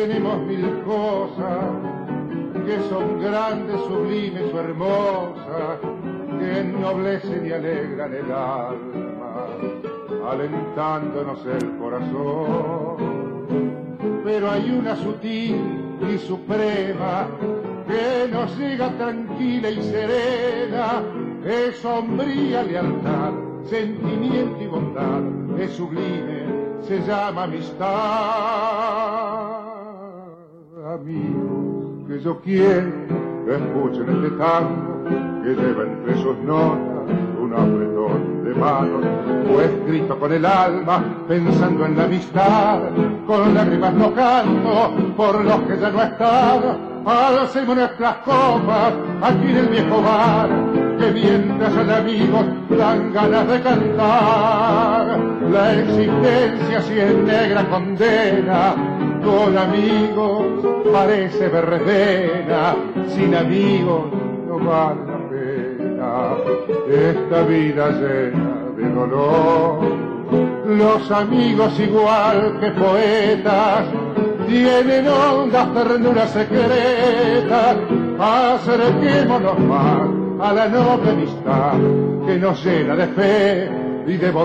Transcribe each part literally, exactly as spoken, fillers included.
tenemos mil cosas que son grandes, sublimes o hermosas, que ennoblecen y alegran el alma, alentándonos el corazón. Pero hay una sutil y suprema que nos llega tranquila y serena, es sombría lealtad, sentimiento y bondad, es sublime, se llama amistad. Amigos que yo quiero que escuchen este tango que lleva entre sus notas un apretón de manos, fue escrito con el alma, pensando en la amistad, con lágrimas no canto por los que ya no están. Alcemos nuestras copas aquí en el viejo bar, que mientras hay amigos dan ganas de cantar. La existencia si es negra condena, con amigos parece verdena, sin amigos no vale la pena esta vida llena de dolor. Los amigos igual que poetas tienen hondas ternuras secretas, acerquémonos más a la noble amistad que nos llena de fe y de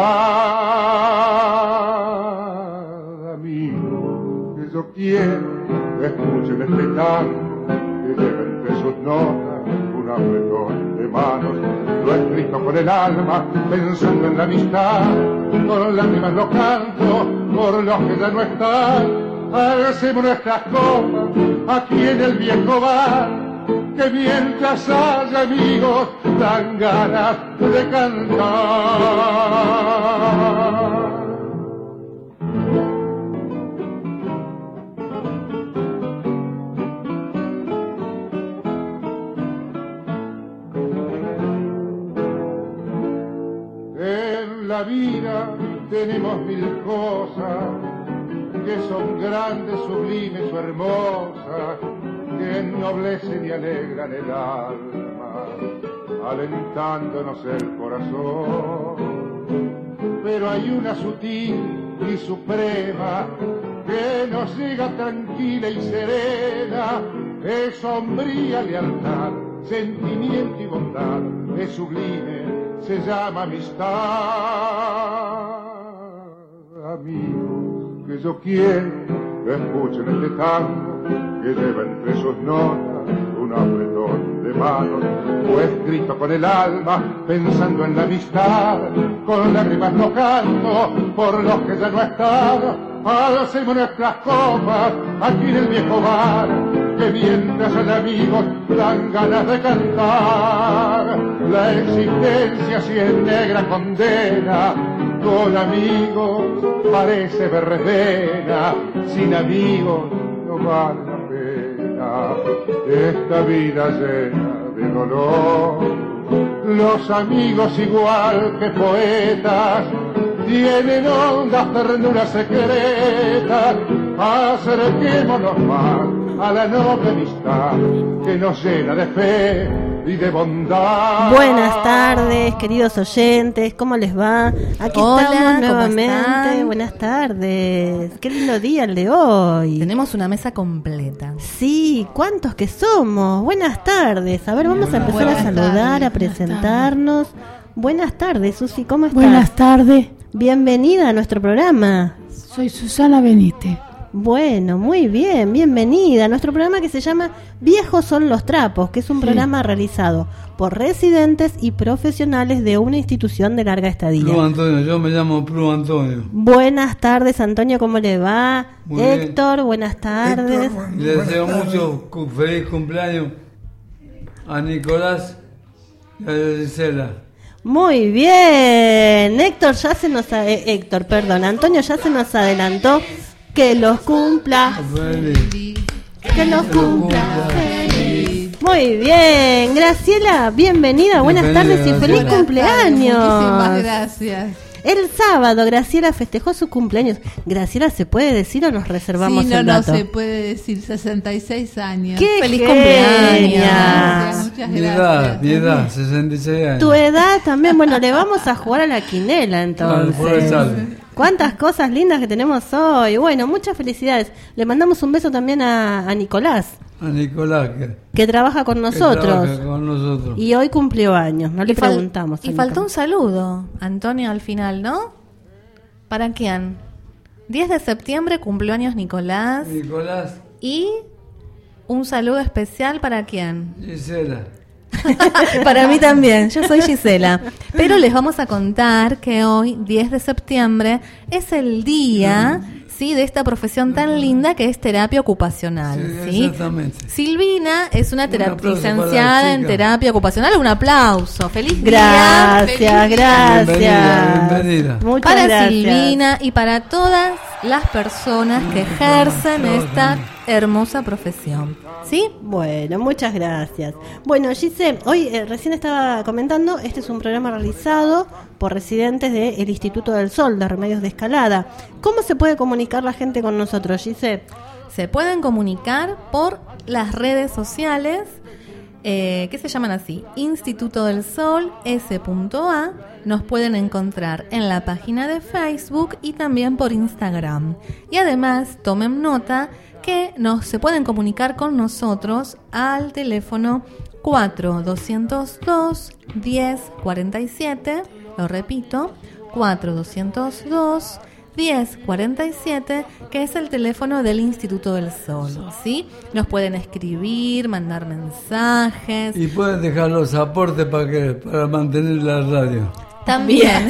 bondad. Amigos que yo quiero que escuchen este tango que lleva entre sus notas un apretón de manos, lo escrito con el alma, pensando en la amistad, con lágrimas lo canto por los que ya no están. Hacemos nuestras copas aquí en el viejo bar, que mientras haya amigos dan ganas de cantar. En la vida tenemos mil cosas que son grandes, sublimes o hermosas, que ennoblecen y alegran el alma, alentándonos el corazón. Pero hay una sutil y suprema que nos llega tranquila y serena, es sombría lealtad, sentimiento y bondad, es sublime, se llama amistad. Amigos que yo quiero que escuchen este tango que lleva entre sus notas un apretón de manos, fue escrito con el alma, pensando en la amistad, con lágrimas no canto por los que ya no están. Alcemos nuestras copas aquí en el viejo bar, que mientras hay amigos dan ganas de cantar. La existencia si es negra condena, con amigos parece verdena, sin amigos no vale la pena esta vida llena de dolor. Los amigos igual que poetas tienen hondas ternuras secretas, acerquémonos más a la noble amistad que nos llena de fe y de bondad. Buenas tardes, queridos oyentes, ¿cómo les va? Aquí Hola, estamos nuevamente. están? Buenas tardes. Qué lindo día el de hoy. Tenemos una mesa completa. Sí, ¿cuántos que somos? Buenas tardes. A ver, vamos a empezar Buenas a saludar, tardes, a presentarnos. Buenas tardes, Susi, ¿cómo estás? Buenas tardes, Bienvenida a nuestro programa. soy Susana Benítez. Bueno, muy bien, bienvenida a nuestro programa que se llama Viejos son los trapos, que es un Sí. programa realizado por residentes y profesionales de una institución de larga estadía. Pru Antonio, yo me llamo Pru Antonio. Buenas tardes, Antonio, ¿cómo le va? Muy bien. Héctor, buenas tardes. Le deseo mucho cu- feliz cumpleaños a Nicolás y a Gisela. Muy bien, Héctor ya se nos a- eh, Héctor, perdón, Antonio ya se nos adelantó. Que los cumpla, Feliz. que los cumpla. Feliz. Muy bien, Graciela, bienvenida, buenas Bienvenida, tardes y feliz Graciela. cumpleaños. Muchísimas gracias. El sábado Graciela festejó su cumpleaños. Graciela, ¿se puede decir o nos reservamos Sí, no, el no dato? se puede decir, sesenta y seis años. ¡Qué Feliz genia! Gracias, muchas Muchas Mi gracias. edad, mi edad, sesenta y seis años. Tu edad también, bueno, le vamos a jugar a la quinela entonces. Por ahí sale. Cuántas cosas lindas que tenemos hoy. Bueno, muchas felicidades. Le mandamos un beso también a, a Nicolás, A Nicolás, que, que trabaja con que nosotros. trabaja con nosotros. Y hoy cumplió años, no le Y fal- preguntamos. a Y faltó un Nicolás. saludo, Antonio, al final, ¿no? ¿Para quién? diez de septiembre cumplió años Nicolás. Nicolás, Y un saludo especial para quién. Gisela. Para mí también, yo soy Gisela. Pero les vamos a contar que hoy, diez de septiembre, es el día, ¿sí?, de esta profesión tan linda que es terapia ocupacional. Sí, ¿sí? exactamente. Silvina es una Un tera- aplauso para la licenciada en chica. terapia ocupacional. Un aplauso. Feliz día. Gracias, Feliz día. gracias. Bienvenida, bienvenida. Muchas Para gracias. Silvina y para todas las personas que ejercen esta hermosa profesión. ¿Sí? Bueno, muchas gracias. Bueno, Gise, hoy eh, recién estaba comentando, este es un programa realizado por residentes del Instituto del Sol, de Remedios de Escalada. ¿Cómo se puede comunicar la gente con nosotros, Gise? Se pueden comunicar por las redes sociales, eh, que se llaman así, Instituto del Sol S.A. Nos pueden encontrar en la página de Facebook y también por Instagram. Y además, tomen nota que nos se pueden comunicar con nosotros al teléfono cuatro doscientos dos diez cuarenta y siete, lo repito, cuatro doscientos dos diez cuarenta y siete, que es el teléfono del Instituto del Sol, ¿sí? Nos pueden escribir, mandar mensajes. Y pueden dejar los aportes para que para mantener la radio. También.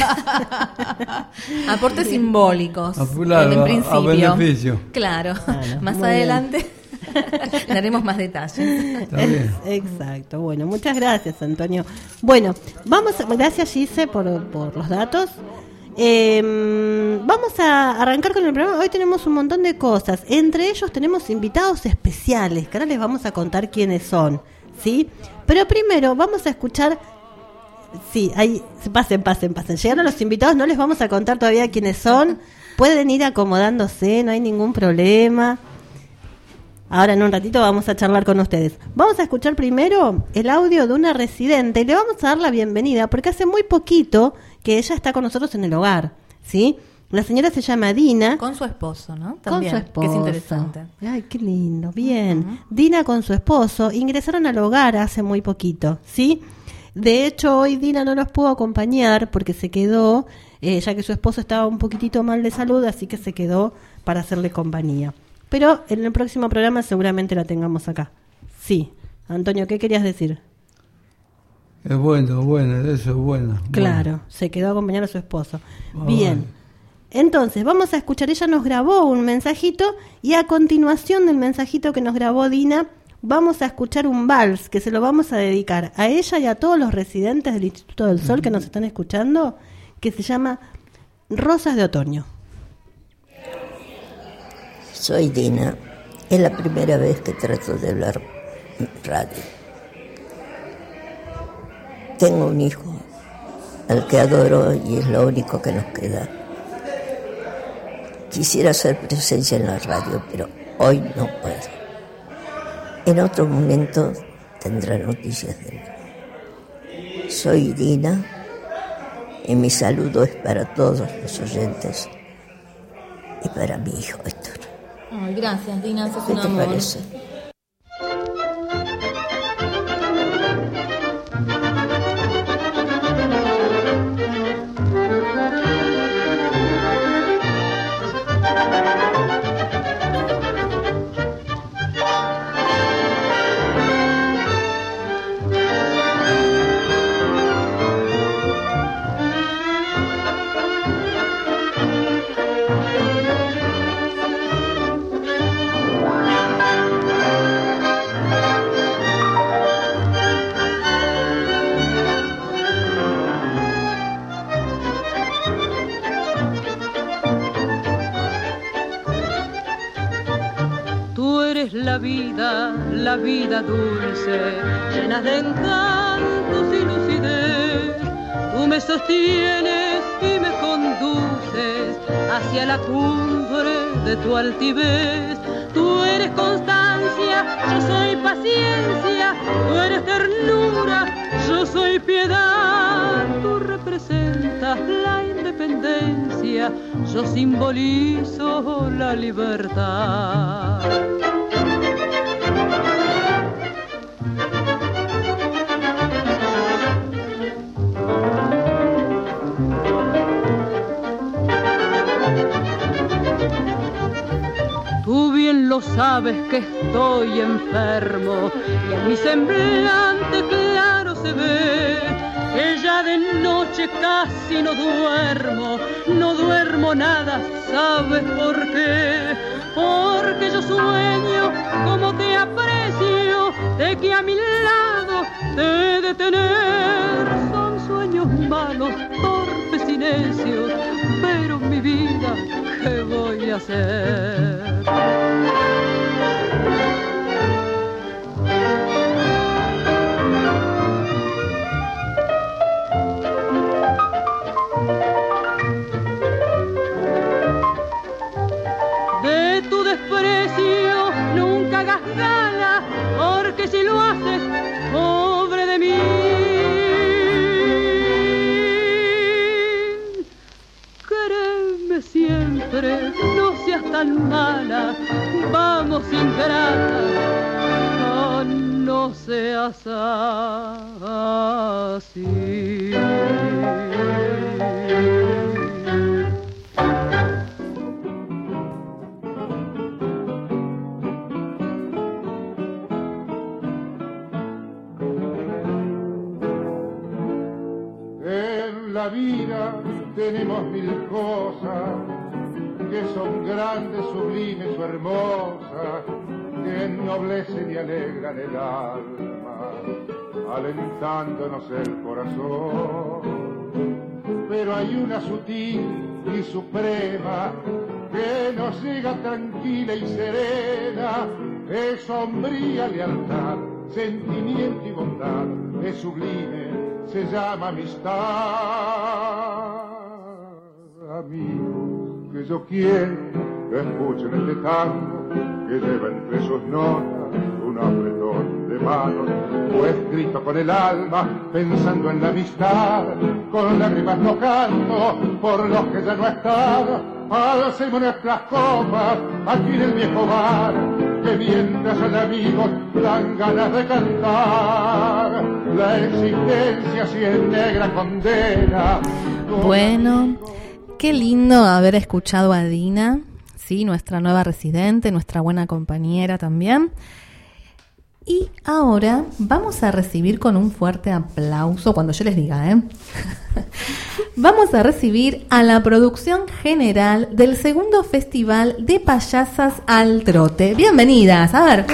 Aportes simbólicos. A fulano, en a- a principio. beneficio. Claro. Claro, Más muy adelante daremos más detalles. Está bien. Exacto, bueno, muchas gracias, Antonio. Bueno, vamos, gracias, Gise, por, por los datos. Eh, vamos a arrancar con el programa. Hoy tenemos un montón de cosas. Entre ellos tenemos invitados especiales, que ahora les vamos a contar quiénes son, ¿sí? Pero primero vamos a escuchar. Sí, ahí, pasen, pasen, pasen. Llegaron los invitados, no les vamos a contar todavía quiénes son. Pueden ir acomodándose, no hay ningún problema. Ahora en un ratito vamos a charlar con ustedes. Vamos a escuchar primero el audio de una residente y le vamos a dar la bienvenida porque hace muy poquito que ella está con nosotros en el hogar, ¿sí? La señora se llama Dina. Con su esposo, ¿no? Con También, su esposo. que es interesante. Ay, qué lindo, bien. Dina con su esposo ingresaron al hogar hace muy poquito, ¿sí? De hecho, hoy Dina no los pudo acompañar porque se quedó, eh, ya que su esposo estaba un poquitito mal de salud, así que se quedó para hacerle compañía. Pero en el próximo programa seguramente la tengamos acá. Sí. Antonio, ¿qué querías decir? Es bueno, bueno, eso es bueno. Claro, Bueno. se quedó a acompañar a su esposo. Ah, Bien. bueno. Entonces, vamos a escuchar, ella nos grabó un mensajito y a continuación del mensajito que nos grabó Dina, vamos a escuchar un vals que se lo vamos a dedicar a ella y a todos los residentes del Instituto del Sol que nos están escuchando, que se llama Rosas de Otoño. Soy Dina. Es la primera vez que trato de hablar en radio. Tengo un hijo al que adoro y es lo único que nos queda. Quisiera hacer presencia en la radio, pero hoy no puedo. En otro momento tendrá noticias de mí. Soy Dina y mi saludo es para todos los oyentes y para mi hijo Héctor. Ay, gracias, Dina, sos ¿Qué un te amor. parece? Tú eres la vida, la vida dulce, llena de encantos y lucidez. Tú me sostienes y me conduces hacia la cumbre de tu altivez. Tú eres constancia, yo soy paciencia, tú eres ternura yo simbolizo la libertad. Tú bien lo sabes que estoy enfermo y en mi semblante claro se ve que ya de noche casi no duermo, no duermo nada, ¿sabes por qué? Porque yo sueño como te aprecio, de que a mi lado te he de tener. Son sueños malos, torpes y necios, pero mi vida, ¿qué voy a hacer? De tu desprecio nunca hagas gala, porque si lo haces, pobre de mí. Créeme siempre, no seas tan mala, vamos ingrata, no, no seas así. En la vida tenemos mil cosas que son grandes, sublimes o hermosas, que ennoblecen y alegran el alma, alentándonos el corazón. Pero hay una sutil y suprema que nos llega tranquila y serena, es sombría lealtad, sentimiento y bondad, es sublime, se llama amistad. Amigos que yo quiero que escuchen este tango que lleva entre sus notas un apretón de manos, o escrito con el alma pensando en la amistad. Con lágrimas no canto por los que ya no están, alcemos nuestras copas aquí en el viejo bar, que mientras hay amigos dan ganas de cantar. La existencia si es negra condena. Bueno, qué lindo haber escuchado a Dina, sí, nuestra nueva residente, nuestra buena compañera también. Y ahora vamos a recibir con un fuerte aplauso, cuando yo les diga, ¿eh? Vamos a recibir a la producción general del segundo Festival de Payasas al Trote. Bienvenidas, a ver.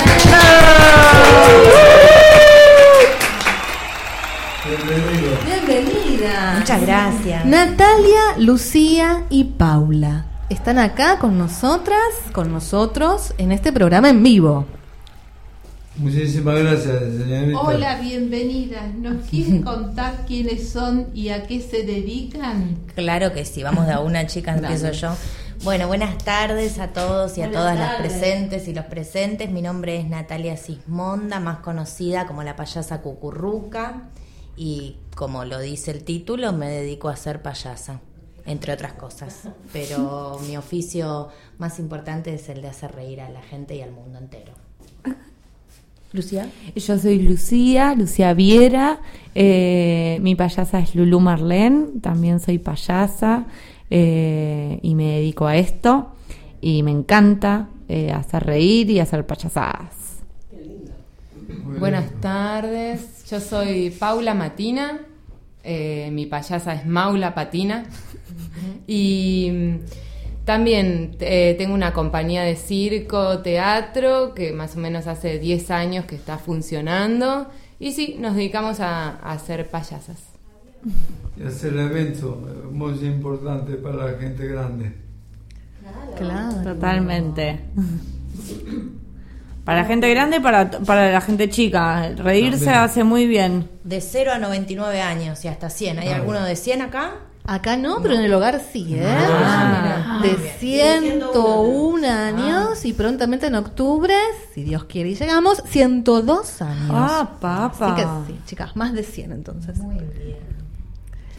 Bienvenido. Bienvenida. Muchas gracias. Natalia, Lucía y Paula están acá con nosotras, con nosotros en este programa en vivo. Muchísimas gracias, señorita. Hola, bienvenidas. ¿Nos quieren contar quiénes son y a qué se dedican? Claro que sí, vamos de a una, chicas, empiezo yo. Bueno, buenas tardes a todos y a Buenas todas tardes. las presentes y los presentes. Mi nombre es Natalia Sismonda, más conocida como la payasa Cucurruca, y como lo dice el título, me dedico a ser payasa, entre otras cosas. Pero mi oficio más importante es el de hacer reír a la gente y al mundo entero. Lucía. Yo soy Lucía, Lucía Viera, eh, mi payasa es Lulú Marlén, también soy payasa eh, y me dedico a esto y me encanta eh, hacer reír y hacer payasadas. Buenas tardes, yo soy Paula Matina, eh, mi payasa es Maula Patina y mm, también eh, tengo una compañía de circo, teatro, que más o menos hace diez años que está funcionando, y sí, nos dedicamos a, a hacer payasas. Y hacer eventos muy importante para la gente grande. Claro. Totalmente. Para la gente grande y para, para la gente chica. Reírse También. hace muy bien. De cero a noventa y nueve años y hasta cien. ¿Hay Ah. alguno de cien acá? Acá no, pero en el hogar sí, ¿eh? Ah, de bien. ciento uno años y prontamente en octubre, si Dios quiere y llegamos, ciento dos años. Ah, papa. Así que sí, chicas, más de cien entonces. Muy bien.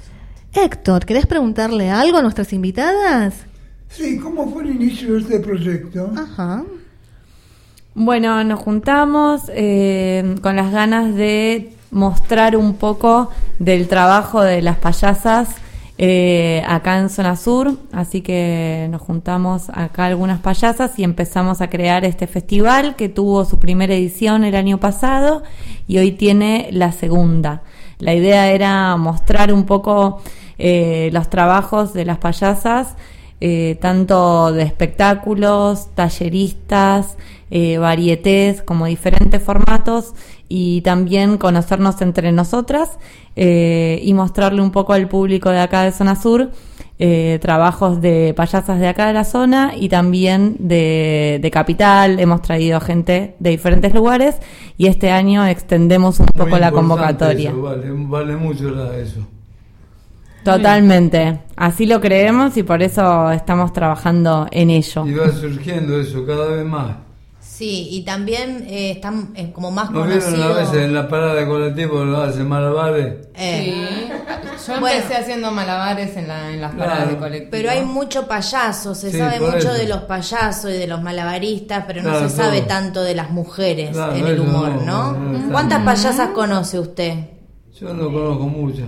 Héctor, ¿querés preguntarle algo a nuestras invitadas? Sí, ¿cómo fue el inicio de este proyecto? Ajá. Bueno, nos juntamos eh, con las ganas de mostrar un poco del trabajo de las payasas eh, acá en Zona Sur, así que nos juntamos acá algunas payasas y empezamos a crear este festival que tuvo su primera edición el año pasado y hoy tiene la segunda. La idea era mostrar un poco eh, los trabajos de las payasas, eh, tanto de espectáculos, talleristas, eh, varietés, como diferentes formatos, y también conocernos entre nosotras eh, y mostrarle un poco al público de acá de Zona Sur eh, trabajos de payasas de acá de la zona y también de, de Capital. Hemos traído gente de diferentes lugares y este año extendemos un Muy poco la importante convocatoria. eso, vale, vale mucho la, eso. Totalmente, así lo creemos y por eso estamos trabajando en ello. Y va surgiendo eso cada vez más. Sí, y también eh, están eh, como más ¿No vieron conocidos. a veces en la parada de colectivo lo hacen malabares? Eh. Sí, yo Bueno. empecé haciendo malabares en, la, en las Claro. paradas de colectivo. Pero hay mucho payaso, se Sí, sabe por mucho eso. de los payasos y de los malabaristas, pero no Claro, se sabe todo. tanto de las mujeres Claro, en el eso humor, no, ¿no? no, no está ¿Cuántas bien. payasas conoce usted? Yo no conozco muchas.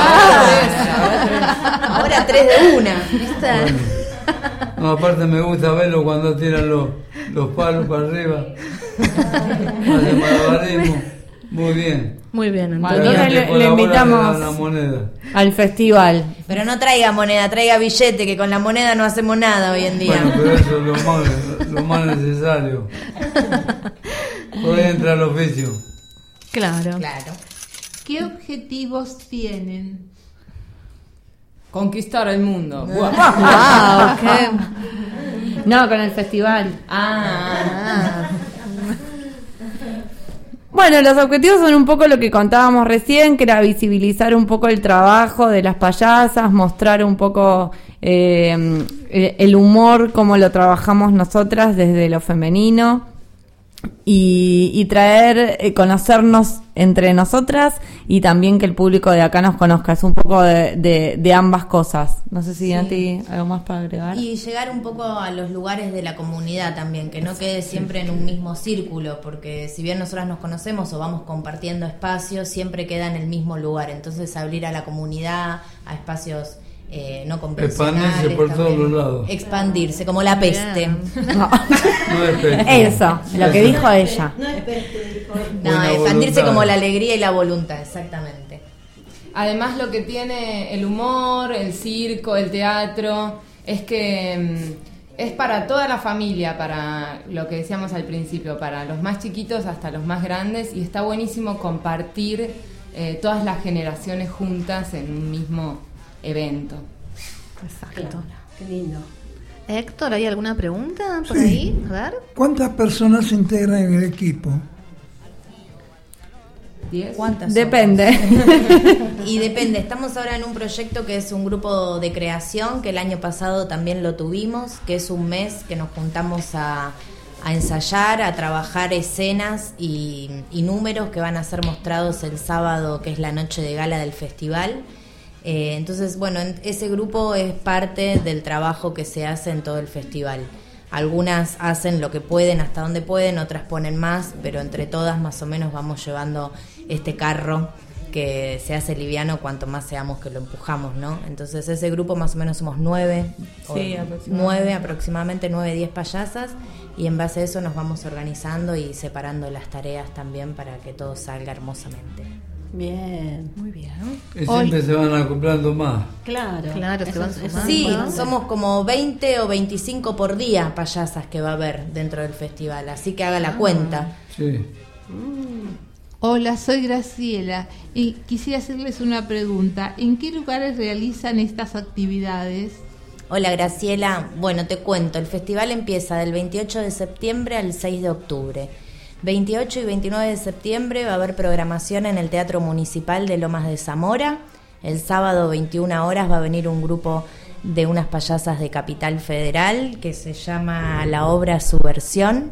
Ah, ahora tres de una. Bueno. No, aparte me gusta verlo cuando tiran los, los palos para arriba. Hacen malabarismo. Muy bien. Muy bien, Bueno, Antonio. entonces le, Por le la bola invitamos le dan la moneda. al festival. Pero no traiga moneda, traiga billete, que con la moneda no hacemos nada hoy en día. Bueno, pero eso es lo más, lo más necesario. Por ahí entra el oficio. Claro. Claro. ¿Qué objetivos tienen? Conquistar el mundo. Buah. Wow, qué... No, con el festival. Ah, Bueno, los objetivos son un poco lo que contábamos recién, que era visibilizar un poco el trabajo de las payasas, mostrar un poco eh, el humor, cómo lo trabajamos nosotras desde lo femenino. Y, y traer, eh, conocernos entre nosotras y también que el público de acá nos conozca. Es un poco de, de, de ambas cosas. No sé si Sí. Nati, algo más para agregar. Y llegar un poco a los lugares de la comunidad también, que no quede siempre en un mismo círculo, porque si bien nosotras nos conocemos o vamos compartiendo espacios, siempre queda en el mismo lugar. Entonces abrir a la comunidad, a espacios eh, no convencionales. Expandirse por también. todos los lados. Expandirse, como la peste. No. No es peste. Eso, lo que dijo ella. No, Buena expandirse voluntad. como la alegría y la voluntad, exactamente. además lo que tiene el humor, el circo, el teatro, es que mm, es para toda la familia, para lo que decíamos al principio, para los más chiquitos hasta los más grandes, y está buenísimo compartir eh, todas las generaciones juntas en un mismo evento. Exacto. Qué lindo. Héctor, ¿hay alguna pregunta por Sí. ahí? A ver. ¿Cuántas personas se integran en el equipo? ¿Diez? ¿Cuántas? Depende. Y depende, estamos ahora en un proyecto que es un grupo de creación, que el año pasado también lo tuvimos, que es un mes que nos juntamos a, a ensayar, a trabajar escenas y, y números que van a ser mostrados el sábado, que es la noche de gala del festival. Eh, entonces, bueno, ese grupo es parte del trabajo que se hace en todo el festival. Algunas hacen lo que pueden, hasta donde pueden, otras ponen más, pero entre todas más o menos vamos llevando este carro que se hace liviano cuanto más seamos que lo empujamos, ¿no? Entonces ese grupo más o menos somos nueve, Sí, o aproximadamente. nueve aproximadamente, nueve, diez payasas, y en base a eso nos vamos organizando y separando las tareas también para que todo salga hermosamente. Bien. Muy bien. Y siempre se van acoplando más. Claro. Claro, se Eso- van eso sumando. es Sí, importante. somos como veinte o veinticinco por día payasas que va a haber dentro del festival, así que haga la cuenta. Sí. Hola, soy Graciela y quisiera hacerles una pregunta. ¿En qué lugares realizan estas actividades? Hola Graciela, bueno, te cuento, el festival empieza del veintiocho de septiembre al seis de octubre. veintiocho y veintinueve de septiembre va a haber programación en el Teatro Municipal de Lomas de Zamora. El sábado veintiuna horas va a venir un grupo de unas payasas de Capital Federal que se llama La Obra Subversión.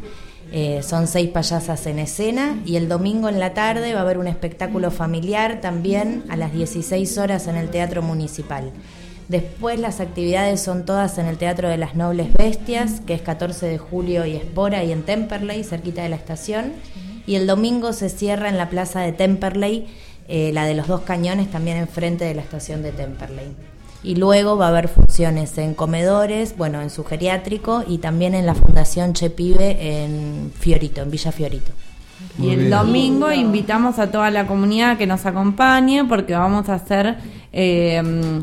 Eh, son seis payasas en escena y el domingo en la tarde va a haber un espectáculo familiar también a las dieciséis horas en el Teatro Municipal. Después las actividades son todas en el Teatro de las Nobles Bestias, que es catorce de julio y Espora y en Temperley, cerquita de la estación. Y el domingo se cierra en la plaza de Temperley, eh, la de los dos cañones, también enfrente de la estación de Temperley. Y luego va a haber funciones en comedores, bueno, en su geriátrico y también en la Fundación Che Pibe en Fiorito, en Villa Fiorito. Y el domingo invitamos a toda la comunidad que nos acompañe porque vamos a hacer eh,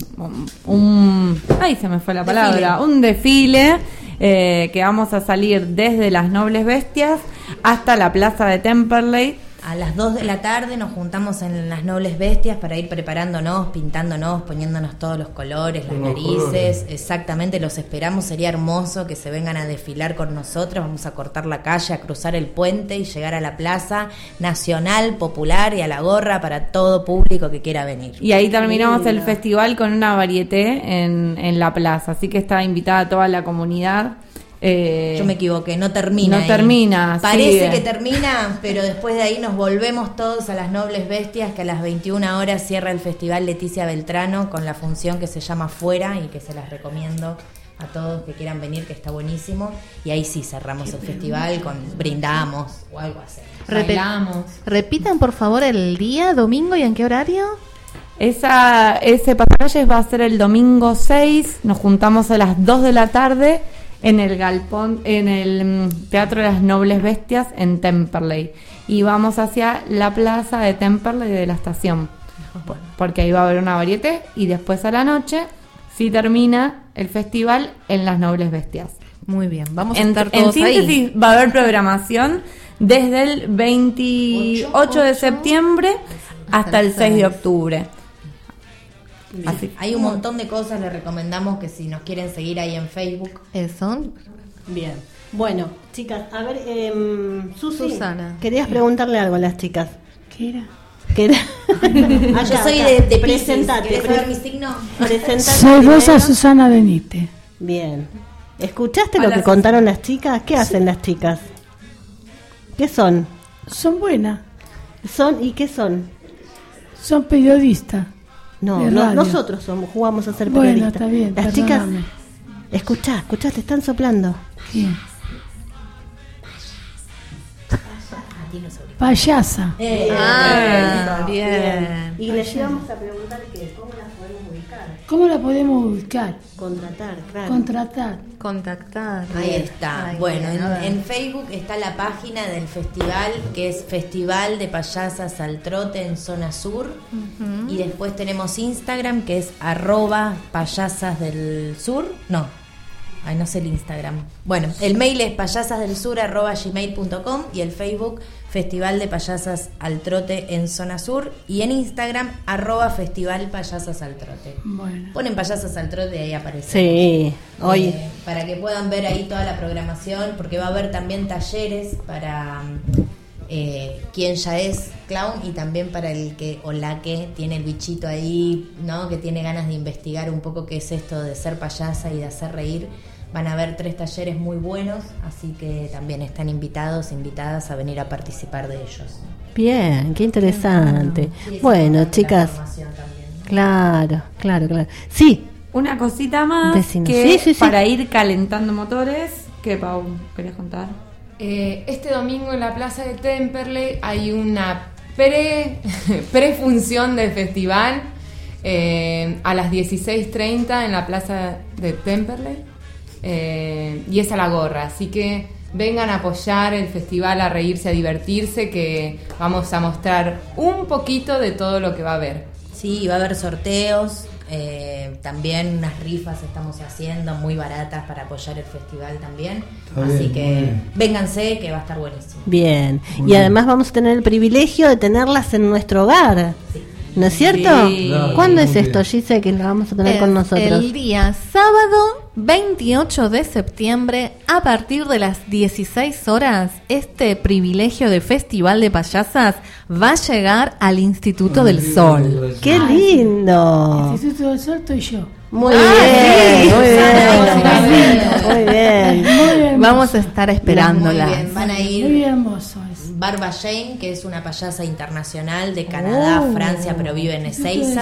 un... ¡Ay, se me fue la palabra! Desfile. Un desfile eh, que vamos a salir desde las Nobles Bestias hasta la plaza de Temperley. A las dos de la tarde nos juntamos en las Nobles Bestias para ir preparándonos, pintándonos, poniéndonos todos los colores, las Los narices. colores. Exactamente, los esperamos. Sería hermoso que se vengan a desfilar con nosotros. Vamos a cortar la calle, a cruzar el puente y llegar a la plaza nacional, popular y a la gorra para todo público que quiera venir. Y ahí terminamos el festival con una varieté en, en la plaza. Así que está invitada toda la comunidad. Eh, Yo me equivoqué, no termina. No ahí. termina, Parece sigue. que termina, pero después de ahí nos volvemos todos a las Nobles Bestias, que a las veintiuna horas cierra el Festival Leticia Beltrano con la función que se llama Fuera y que se las recomiendo a todos que quieran venir, que está buenísimo. Y ahí sí cerramos el festival con brindamos o algo así. Bailamos. Repitan por favor el día, domingo y en qué horario. Esa, ese pasacalles va a ser el domingo seis. Nos juntamos a las dos de la tarde en el galpón, en el mm, Teatro de las Nobles Bestias en Temperley. Y vamos hacia la plaza de Temperley de la estación. Porque ahí va a haber una varieté y después a la noche sí termina el festival en las Nobles Bestias. Muy bien, vamos a En, estar en todos síntesis ahí. va a haber programación desde el veintiocho de septiembre hasta el seis de octubre. Así. Hay un montón de cosas, les recomendamos que si nos quieren seguir ahí en Facebook. Eso. Bien. Bueno, chicas, a ver, eh, Susi, Susana. querías preguntarle algo a las chicas. ¿Qué era? ¿Qué era? Ah, yo soy de, de Piscis. Presentate. ¿Querés pre- saber mi signo? presentate Soy primero. Rosa Susana Benítez. Bien. ¿Escuchaste lo Hola, que Susana. contaron las chicas? ¿Qué hacen las chicas? ¿Qué son? Son buenas. ¿Son y qué son? Son periodistas. No, de no radio. nosotros somos, jugamos a ser Bueno, periodistas. está bien, Las perdóname. chicas, escuchá, escuchá, te están soplando. Bien. Payasa. Eh, Ah, Eso, bien. Y les íbamos a preguntar que cómo las podemos ubicar. ¿Cómo la podemos ubicar? Contratar, claro. Contratar. Contactar. Ahí está. Ay, bueno, bien, a ver. en, en Facebook está la página del festival, que es Festival de Payasas al Trote en Zona Sur. Ujú. Y después tenemos Instagram, que es arroba payasas del sur. No, ay, no sé el Instagram. Bueno, el mail es payasasdelsur arroba gmail punto com y el Facebook Festival de Payasas al Trote en Zona Sur. Y en Instagram, arroba Festival Payasas al Trote. Bueno. Ponen Payasas al Trote y ahí aparece. Sí, hoy. Eh, para que puedan ver ahí toda la programación, porque va a haber también talleres para eh, quien ya es clown y también para el que o la que tiene el bichito ahí, ¿no? Que tiene ganas de investigar un poco qué es esto de ser payasa y de hacer reír. Van a haber tres talleres muy buenos, así que también están invitados, invitadas a venir a participar de ellos. Bien, qué interesante. Sí, Bueno, esa chicas, formación también, ¿no? claro, claro, claro. Sí, Una cosita más Decinos. que Sí, sí, sí. para ir calentando motores. ¿Qué, Pau, querías contar? Eh, este domingo en la plaza de Temperley hay una pre prefunción del festival eh, a las dieciséis treinta en la plaza de Temperley eh, y es a la gorra, así que vengan a apoyar el festival, a reírse, a divertirse, que vamos a mostrar un poquito de todo lo que va a haber. Sí, va a haber sorteos, eh, también unas rifas estamos haciendo muy baratas para apoyar el festival también. Está Así bien, que muy bien. vénganse que va a estar buenísimo. bien. Muy Y bien. además vamos a tener el privilegio de tenerlas en nuestro hogar. ¿No es cierto? Sí. Claro, ¿Cuándo muy es bien. esto, Gise, que lo vamos a tener Es con nosotros? el día sábado veintiocho de septiembre a partir de las dieciséis horas. Este privilegio de Festival de Payasas va a llegar al Instituto del Sol. ¡Qué lindo! Instituto del Sol estoy yo. Muy Ah, bien, sí. muy Sí, bien, sí. muy bien. Muy bien. Vamos a estar esperándola. Muy bien, van a Muy ir hermoso es. Barba Jane, que es una payasa internacional de Canadá, Oh. Francia, pero vive en Ezeiza.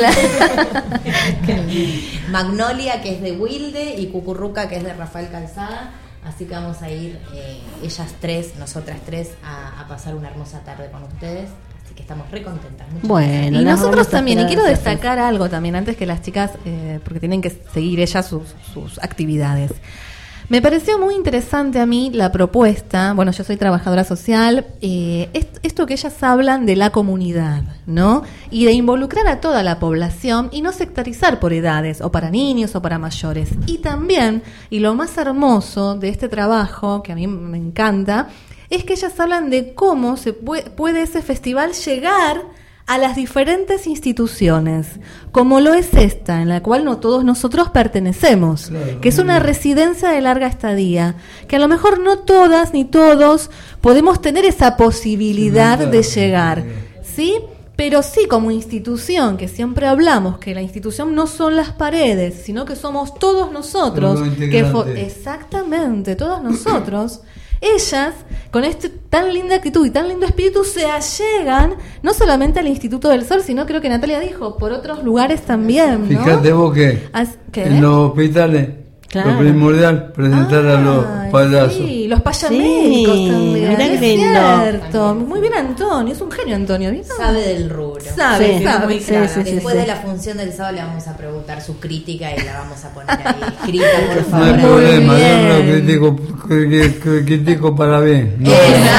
Magnolia, que es de Wilde, y Cucurruca, que es de Rafael Calzada. Así que vamos a ir eh, ellas tres, nosotras tres, a, a pasar una hermosa tarde con ustedes. Así que estamos re contentas. Muchas Bueno, Y las nosotros vamos a también, y esperar quiero a hacer. destacar algo también antes que las chicas, eh, porque tienen que seguir ellas sus, sus actividades. Me pareció muy interesante a mí la propuesta, bueno, yo soy trabajadora social, eh, est- esto que ellas hablan de la comunidad, ¿no? Y de involucrar a toda la población y no sectarizar por edades, o para niños o para mayores. Y también, y lo más hermoso de este trabajo, que a mí me encanta, es que ellas hablan de cómo se puede, puede ese festival llegar a las diferentes instituciones, como lo es esta, en la cual no todos nosotros pertenecemos, Claro, que es una residencia de larga estadía, que a lo mejor no todas ni todos podemos tener esa posibilidad Sí, claro. de llegar, ¿sí? Pero sí, como institución, que siempre hablamos que la institución no son las paredes, sino que somos todos nosotros, Los que fo- integrantes. exactamente, todos nosotros. Ellas, con este tan linda actitud y tan lindo espíritu, se allegan no solamente al Instituto del Sol, sino creo que Natalia dijo, por otros lugares también, ¿no? Fíjate vos que As- ¿qué? en los hospitales Claro. lo primordial presentar a los Ay, payasos. Sí, los payamédicos Sí, también. mirá es qué lindo. cierto. Muy bien, Antonio. Es un genio, Antonio. ¿viste? Sabe del rubro. Sabe, Sí. sabe. Muy Sí, clara. sí, sí, Después sí. de la función del sábado le vamos a preguntar su crítica y la vamos a poner ahí escrita, por No favor. hay Muy problema, yo bien. lo critico, que- que critico para bien. No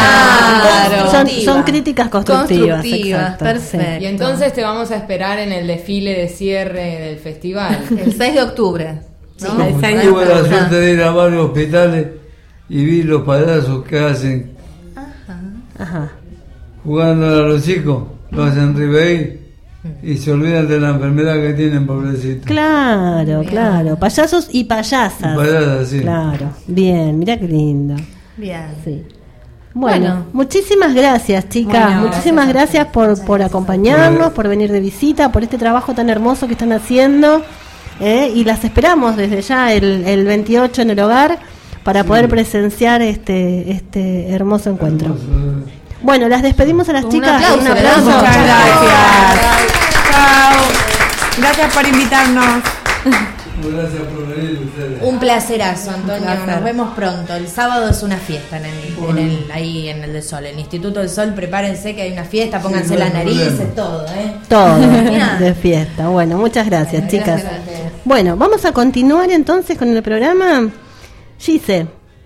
Claro. Son, son críticas constructivas. Constructivas, exacto, perfecto. Y entonces te vamos a esperar en el desfile de cierre del festival. El seis de octubre. ¿no? Como El seis de tuve la octubre. suerte de ir a varios hospitales y vi los payasos que hacen sí. Ajá. jugando a los chicos, lo hacen reír y se olvidan de la enfermedad que tienen, pobrecitos. Claro, claro. Payasos y payasas. Y payasas, sí. Claro. Bien, mira qué lindo. Bien. Sí. Bueno, Bueno. muchísimas gracias, chicas. Bueno, muchísimas gracias, por, por acompañarnos, por venir de visita, por este trabajo tan hermoso que están haciendo. ¿eh? Y las esperamos desde ya el, el veintiocho en el hogar para poder presenciar este, este hermoso encuentro. Bueno, las despedimos a las Un chicas. aplauso, Un le damos. aplauso. Muchas gracias. Chao. Gracias por invitarnos. Gracias por venir ustedes. Un placerazo, Antonio. Un placer. Nos vemos pronto. El sábado es una fiesta en el, en el, ahí en el del Sol. El Instituto del Sol, prepárense que hay una fiesta, pónganse Sí, no las hay narices, problema. todo, ¿eh? Todo Mirá. de fiesta. Bueno, muchas gracias, chicas. Gracias. Bueno, vamos a continuar entonces con el programa. Gise.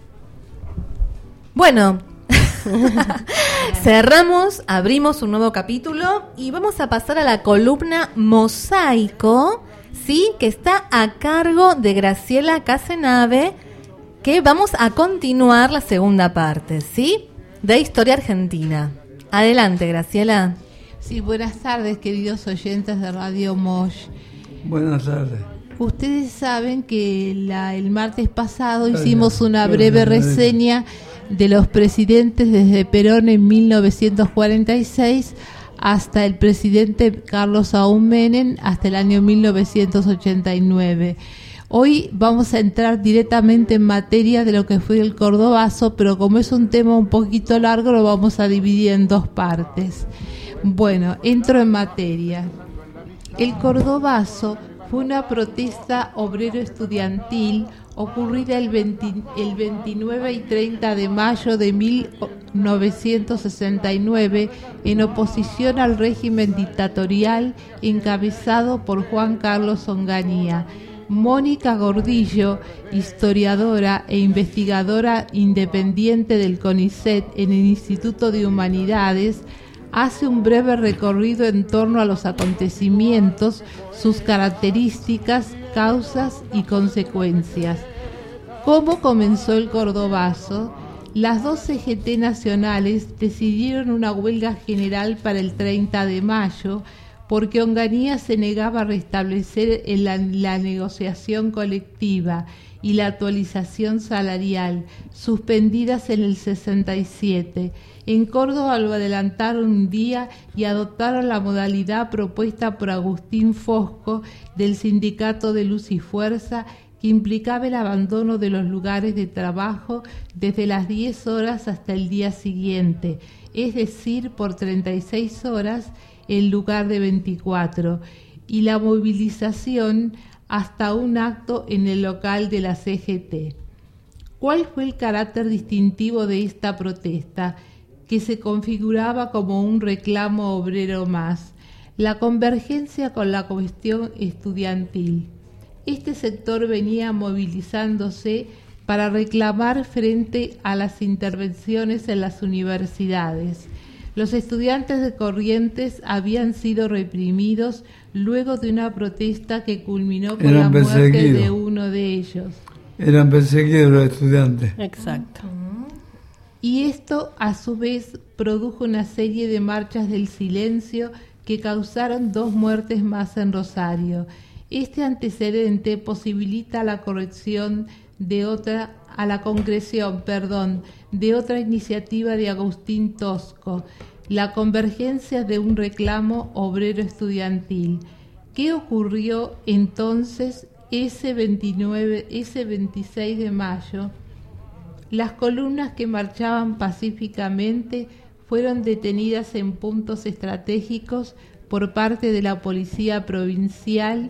Bueno, cerramos, abrimos un nuevo capítulo y vamos a pasar a la columna Mosaico, ¿sí? Que está a cargo de Graciela Casenave, que vamos a continuar la segunda parte, ¿sí? De Historia Argentina. Adelante, Graciela. Sí, buenas tardes, queridos oyentes de Radio Mosh. Buenas tardes. Ustedes saben que la, el martes pasado Gracias. hicimos una Gracias, breve Lorena. reseña de los presidentes desde Perón en mil novecientos cuarenta y seis hasta el presidente Carlos Saúl Menem hasta el año mil novecientos ochenta y nueve. Hoy vamos a entrar directamente en materia de lo que fue el Cordobazo, pero como es un tema un poquito largo lo vamos a dividir en dos partes. Bueno, entro en materia. El Cordobazo fue una protesta obrero-estudiantil ocurrida el, veinte, el veintinueve y treinta de mayo de mil novecientos sesenta y nueve en oposición al régimen dictatorial encabezado por Juan Carlos Onganía. Mónica Gordillo, historiadora e investigadora independiente del CONICET en el Instituto de Humanidades, hace un breve recorrido en torno a los acontecimientos, sus características, causas y consecuencias. ¿Cómo comenzó el Cordobazo? Las dos C G T nacionales decidieron una huelga general para el treinta de mayo porque Onganía se negaba a restablecer la, la negociación colectiva y la actualización salarial, suspendidas en el sesenta y siete. En Córdoba lo adelantaron un día y adoptaron la modalidad propuesta por Agustín Fosco del Sindicato de Luz y Fuerza, que implicaba el abandono de los lugares de trabajo desde las diez horas hasta el día siguiente, es decir, por treinta y seis horas en lugar de veinticuatro, y la movilización hasta un acto en el local de la C G T. ¿Cuál fue el carácter distintivo de esta protesta, que se configuraba como un reclamo obrero más? La convergencia con la cuestión estudiantil. Este sector venía movilizándose para reclamar frente a las intervenciones en las universidades. Los estudiantes de Corrientes habían sido reprimidos luego de una protesta que culminó con Eran la muerte perseguidos. de uno de ellos. Eran perseguidos los estudiantes. Exacto. Y esto, a su vez, produjo una serie de marchas del silencio que causaron dos muertes más en Rosario. Este antecedente posibilita la corrección de otra, a la concreción, perdón, de otra iniciativa de Agustín Tosco, la convergencia de un reclamo obrero estudiantil. ¿Qué ocurrió entonces ese veintinueve, ese veintiséis de mayo? Las columnas que marchaban pacíficamente fueron detenidas en puntos estratégicos por parte de la policía provincial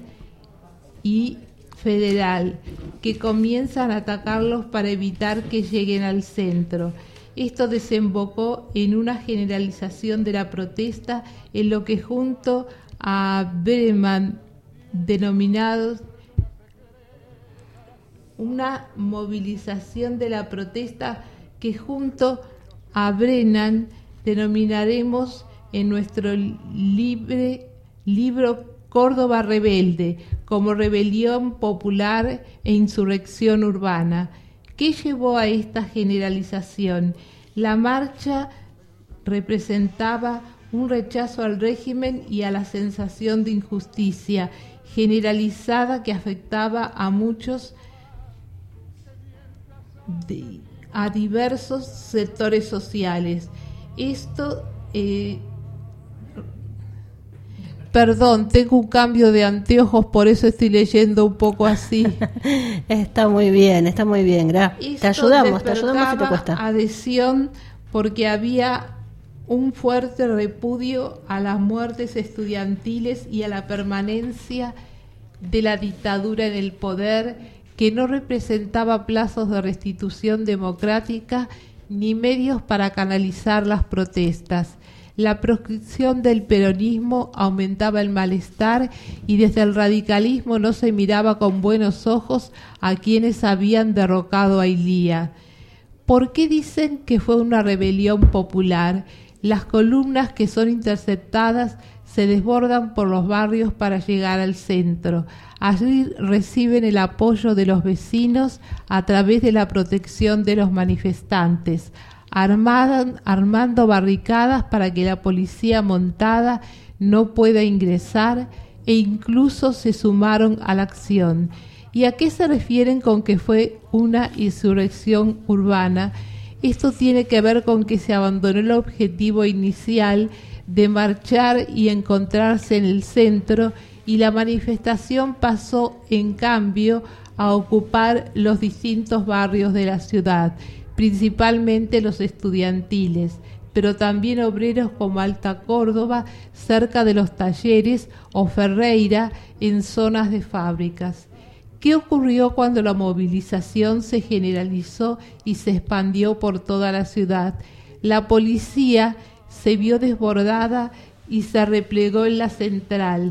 y federal, que comienzan a atacarlos para evitar que lleguen al centro. Esto desembocó en una generalización de la protesta, en lo que junto a Breman, denominados una movilización de la protesta que junto a Brennan denominaremos en nuestro libre, libro Córdoba Rebelde, como rebelión popular e insurrección urbana. ¿Qué llevó a esta generalización? La marcha representaba un rechazo al régimen y a la sensación de injusticia generalizada que afectaba a muchos, de, a diversos sectores sociales. Esto... Eh, Perdón, tengo un cambio de anteojos, por eso estoy leyendo un poco así. Está muy bien, está muy bien, Gra. Te ayudamos, te ayudamos si te cuesta. Adhesión porque había un fuerte repudio a las muertes estudiantiles y a la permanencia de la dictadura en el poder, que no representaba plazos de restitución democrática ni medios para canalizar las protestas. La proscripción del peronismo aumentaba el malestar y desde el radicalismo no se miraba con buenos ojos a quienes habían derrocado a Ilía. ¿Por qué dicen que fue una rebelión popular? Las columnas que son interceptadas se desbordan por los barrios para llegar al centro. Allí reciben el apoyo de los vecinos a través de la protección de los manifestantes. Armadan, armando barricadas para que la policía montada no pueda ingresar, e incluso se sumaron a la acción. ¿Y a qué se refieren con que fue una insurrección urbana? Esto tiene que ver con que se abandonó el objetivo inicial de marchar y encontrarse en el centro, y la manifestación pasó en cambio a ocupar los distintos barrios de la ciudad, principalmente los estudiantiles, pero también obreros como Alta Córdoba, cerca de los talleres, o Ferreira, en zonas de fábricas. ¿Qué ocurrió cuando la movilización se generalizó y se expandió por toda la ciudad? La policía se vio desbordada y se replegó en la central.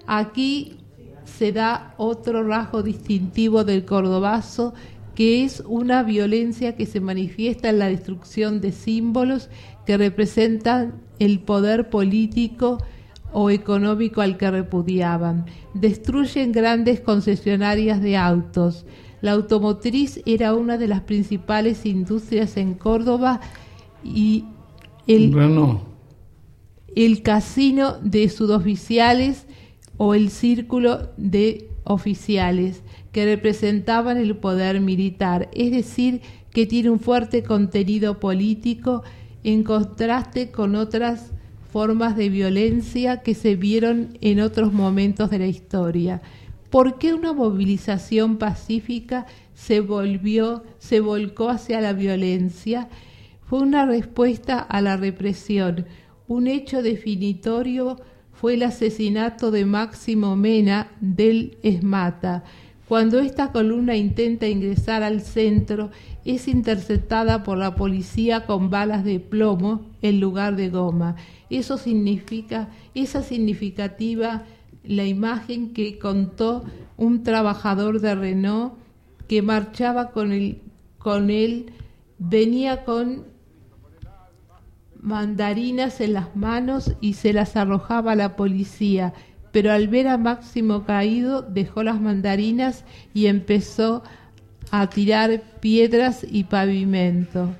Aquí se da otro rasgo distintivo del cordobazo, que es una violencia que se manifiesta en la destrucción de símbolos que representan el poder político o económico al que repudiaban. Destruyen grandes concesionarias de autos. La automotriz era una de las principales industrias en Córdoba y el, Renault. el casino de suboficiales o el círculo de oficiales que representaban el poder militar, es decir, que tiene un fuerte contenido político en contraste con otras formas de violencia que se vieron en otros momentos de la historia. ¿Por qué una movilización pacífica se volvió, se volcó hacia la violencia? Fue una respuesta a la represión. Un hecho definitorio fue el asesinato de Máximo Mena del Esmata. Cuando esta columna intenta ingresar al centro, es interceptada por la policía con balas de plomo en lugar de goma. Eso significa, esa significativa la imagen que contó un trabajador de Renault que marchaba con él, con él venía con mandarinas en las manos y se las arrojaba a la policía, pero al ver a Máximo caído dejó las mandarinas y empezó a tirar piedras y pavimento.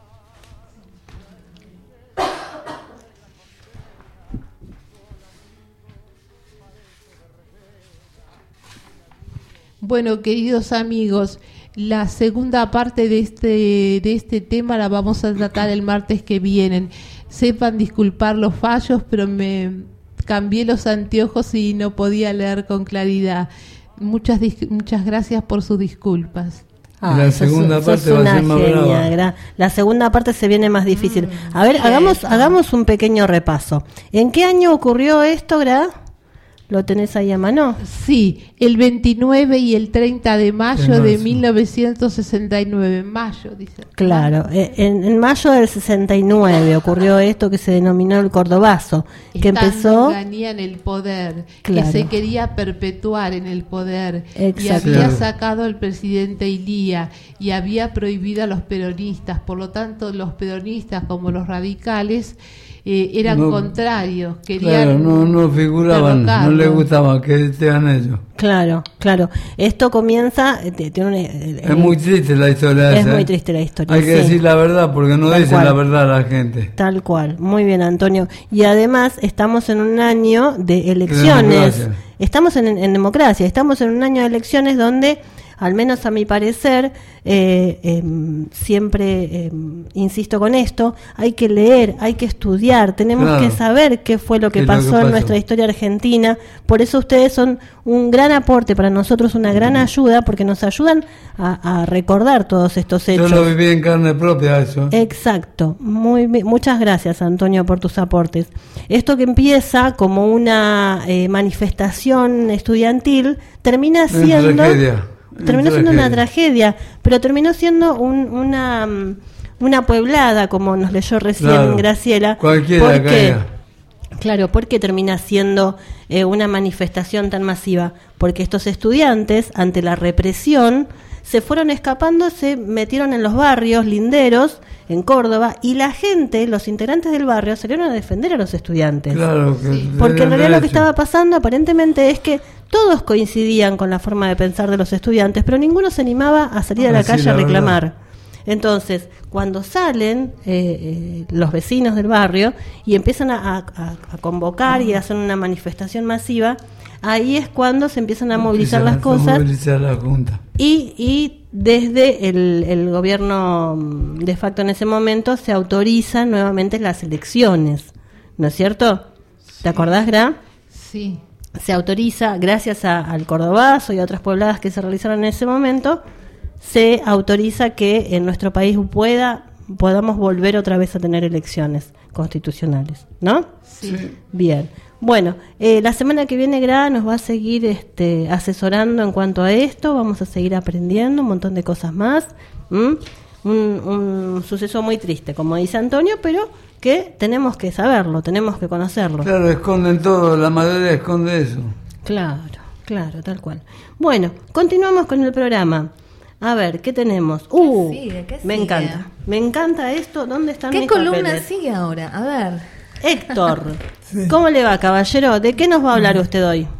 Bueno, queridos amigos, la segunda parte de este de este tema la vamos a tratar el martes que viene. Sepan disculpar los fallos, pero me cambié los anteojos y no podía leer con claridad. Muchas muchas gracias por sus disculpas. Ah, la segunda sos, parte sos va a ser más genia, brava. La segunda parte se viene más difícil. A ver, hagamos hagamos un pequeño repaso. ¿En qué año ocurrió esto, Gra? ¿Lo tenés ahí a mano? Sí, el veintinueve y el treinta de mayo de mil novecientos sesenta y nueve. Mayo, dice. Claro, en, en mayo del sesenta y nueve ocurrió esto que se denominó el Cordobazo, que Estando empezó... Onganía en el poder, Claro. que se quería perpetuar en el poder. Exacto. Y había Claro. sacado al presidente Ilía y había prohibido a los peronistas. Por lo tanto, los peronistas como los radicales eh, eran No, contrarios. Querían Claro, no, no figuraban, no derrocarlo. les gustaba que sean ellos. Claro, claro. Esto comienza... eh, tiene un- eh, Es muy triste la historia Es esa, muy ¿eh? triste la historia, Hay que sí. decir la verdad porque no Tal dicen cual. la verdad a la gente. Tal cual, muy bien, Antonio. Y además estamos en un año de elecciones. democracia. Estamos en, en democracia, estamos en un año de elecciones donde, al menos a mi parecer, eh, em, siempre em, insisto con esto, hay que leer, hay que estudiar, tenemos Claro. que saber qué fue lo que ¿Qué es lo que pasó en pasó? nuestra historia argentina. Por eso ustedes son un gran aporte para nosotros, una gran ayuda, porque nos ayudan a, a recordar todos estos Yo hechos. lo viví en carne propia eso. Exacto, muy bien. Muchas gracias, Antonio, por tus aportes. Esto que empieza como una eh, manifestación estudiantil termina Una siendo tragedia, una terminó siendo una tragedia. tragedia, pero terminó siendo un- una mm, una pueblada, como nos leyó recién Claro. Graciela. Cualquiera ¿Por qué? caía. Claro, ¿por qué termina siendo eh, una manifestación tan masiva? Porque estos estudiantes, ante la represión, se fueron escapando, se metieron en los barrios linderos, en Córdoba, y la gente, los integrantes del barrio, salieron a defender a los estudiantes. Claro, que Sí. Porque en tenían realidad lo que derecho. estaba pasando aparentemente es que todos coincidían con la forma de pensar de los estudiantes, pero ninguno se animaba a salir a la Decir calle a la reclamar. Entonces, cuando salen eh, eh, los vecinos del barrio y empiezan a, a- a convocar y a hacer una manifestación masiva, ahí es cuando se empiezan a movilizar Empiezan las a cosas movilizar la Junta. y, y desde el, el gobierno mm, de facto en ese momento se autorizan nuevamente las elecciones, ¿no es cierto? ¿Te acordás, Gra? Sí. Se autoriza, gracias a- al Cordobazo y a otras pobladas que se realizaron en ese momento, se autoriza que en nuestro país pueda podamos volver otra vez a tener elecciones constitucionales, ¿no? Sí. Bien. Bueno, eh, la semana que viene Gra nos va a seguir este, asesorando en cuanto a esto, vamos a seguir aprendiendo un montón de cosas más. ¿m? Un, un suceso muy triste, como dice Antonio, pero que tenemos que saberlo, tenemos que conocerlo. Claro, esconden todo, la madera esconde eso. Claro, claro, tal cual. Bueno, continuamos con el programa. A ver, ¿qué tenemos? Uh, sigue? ¿Qué me sigue? encanta. Me encanta esto. ¿Dónde están ¿Qué mis columna papeles? sigue ahora? A ver. Héctor, ¿cómo le va, caballero? ¿De qué nos va a hablar usted hoy?